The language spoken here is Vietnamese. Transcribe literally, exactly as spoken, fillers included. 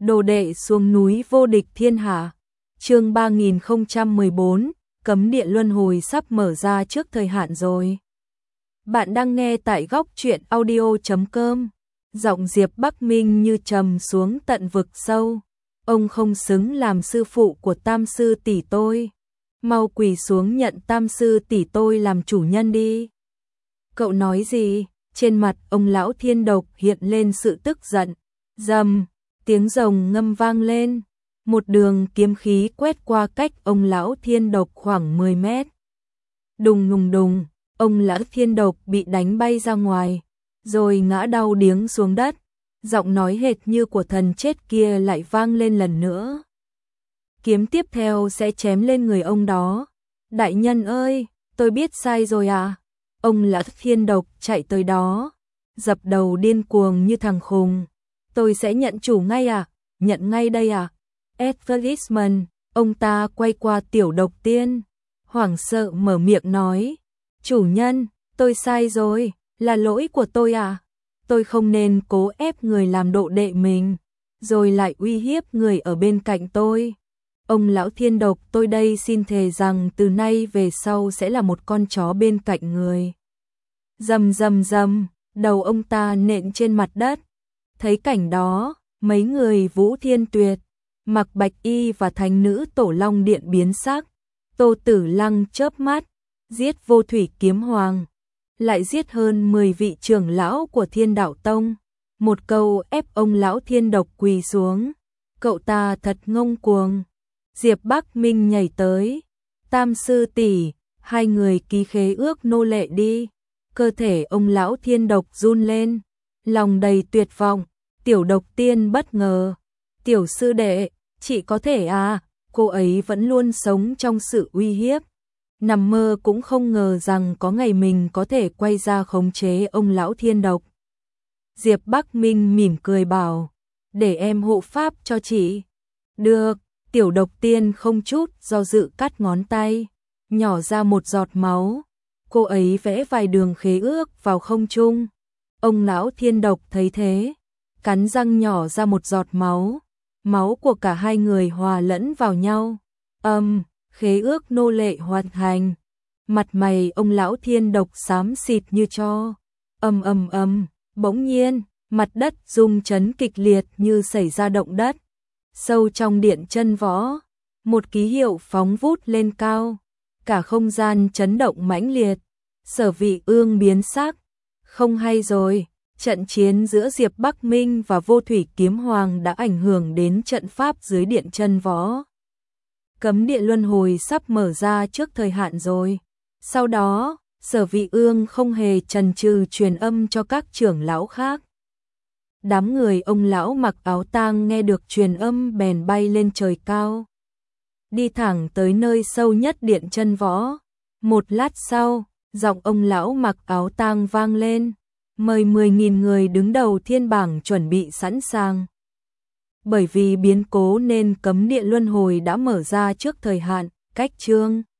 Đồ đệ xuống núi vô địch thiên hạ. Chương ba nghìn không trăm mười bốn, cấm địa luân hồi sắp mở ra trước thời hạn rồi. Bạn đang nghe tại góc truyện audio chấm com. Giọng Diệp Bắc Minh như trầm xuống tận vực sâu. Ông không xứng làm sư phụ của Tam sư tỷ tôi. Mau quỳ xuống nhận Tam sư tỷ tôi làm chủ nhân đi. Cậu nói gì? Trên mặt ông lão Thiên Độc hiện lên sự tức giận. Rầm, tiếng rồng ngâm vang lên. Một đường kiếm khí quét qua cách ông lão Thiên Độc khoảng mười mét. Đùng đùng đùng, ông lão Thiên Độc bị đánh bay ra ngoài, rồi ngã đau điếng xuống đất. Giọng nói hệt như của thần chết kia lại vang lên lần nữa. Kiếm tiếp theo sẽ chém lên người ông đó. Đại nhân ơi, tôi biết sai rồi à? Ông lão Thiên Độc chạy tới đó, dập đầu điên cuồng như thằng khùng. Tôi sẽ nhận chủ ngay à? Nhận ngay đây à? Advertisement, ông ta quay qua Tiểu Độc Tiên, hoảng sợ mở miệng nói. Chủ nhân, tôi sai rồi, là lỗi của tôi à? Tôi không nên cố ép người làm độ đệ mình, rồi lại uy hiếp người ở bên cạnh tôi. Ông lão Thiên Độc tôi đây xin thề rằng từ nay về sau sẽ là một con chó bên cạnh người. Rầm rầm rầm, đầu ông ta nện trên mặt đất. Thấy cảnh đó, mấy người Vũ Thiên Tuyệt, Mặc Bạch Y và thánh nữ Tổ Long Điện biến sắc. Tô Tử Lăng chớp mắt, giết Vô Thủy Kiếm Hoàng, lại giết hơn mười vị trưởng lão của Thiên Đạo Tông. Một câu ép ông lão Thiên Độc quỳ xuống. Cậu ta thật ngông cuồng. Diệp Bắc Minh nhảy tới. Tam sư tỷ, hai người ký khế ước nô lệ đi. Cơ thể ông lão Thiên Độc run lên, lòng đầy tuyệt vọng. Tiểu Độc Tiên bất ngờ. Tiểu sư đệ, chị có thể à? Cô ấy vẫn luôn sống trong sự uy hiếp. Nằm mơ cũng không ngờ rằng có ngày mình có thể quay ra khống chế ông lão Thiên Độc. Diệp Bắc Minh mỉm cười bảo, để em hộ pháp cho chị. Được. Tiểu Độc Tiên không chút do dự cắt ngón tay, nhỏ ra một giọt máu. Cô ấy vẽ vài đường khế ước vào không trung. Ông lão Thiên Độc thấy thế, cắn răng nhỏ ra một giọt máu. Máu của cả hai người hòa lẫn vào nhau. Âm, um, khế ước nô lệ hoàn thành. Mặt mày ông lão Thiên Độc xám xịt như tro. Ầm ầm ầm, bỗng nhiên, mặt đất rung chấn kịch liệt như xảy ra động đất. Sâu trong điện chân võ, một ký hiệu phóng vút lên cao, cả không gian chấn động mãnh liệt. Sở Vị Ương biến sắc, không hay rồi, trận chiến giữa Diệp Bắc Minh và Vô Thủy Kiếm Hoàng đã ảnh hưởng đến trận pháp dưới điện chân võ. Cấm địa luân hồi sắp mở ra trước thời hạn rồi. Sau đó, Sở Vị Ương không hề chần chừ truyền âm cho các trưởng lão khác. Đám người ông lão mặc áo tang nghe được truyền âm bèn bay lên trời cao, đi thẳng tới nơi sâu nhất điện chân võ. Một lát sau, giọng ông lão mặc áo tang vang lên, mời mười nghìn người đứng đầu thiên bảng chuẩn bị sẵn sàng. Bởi vì biến cố nên cấm địa luân hồi đã mở ra trước thời hạn. Cách chương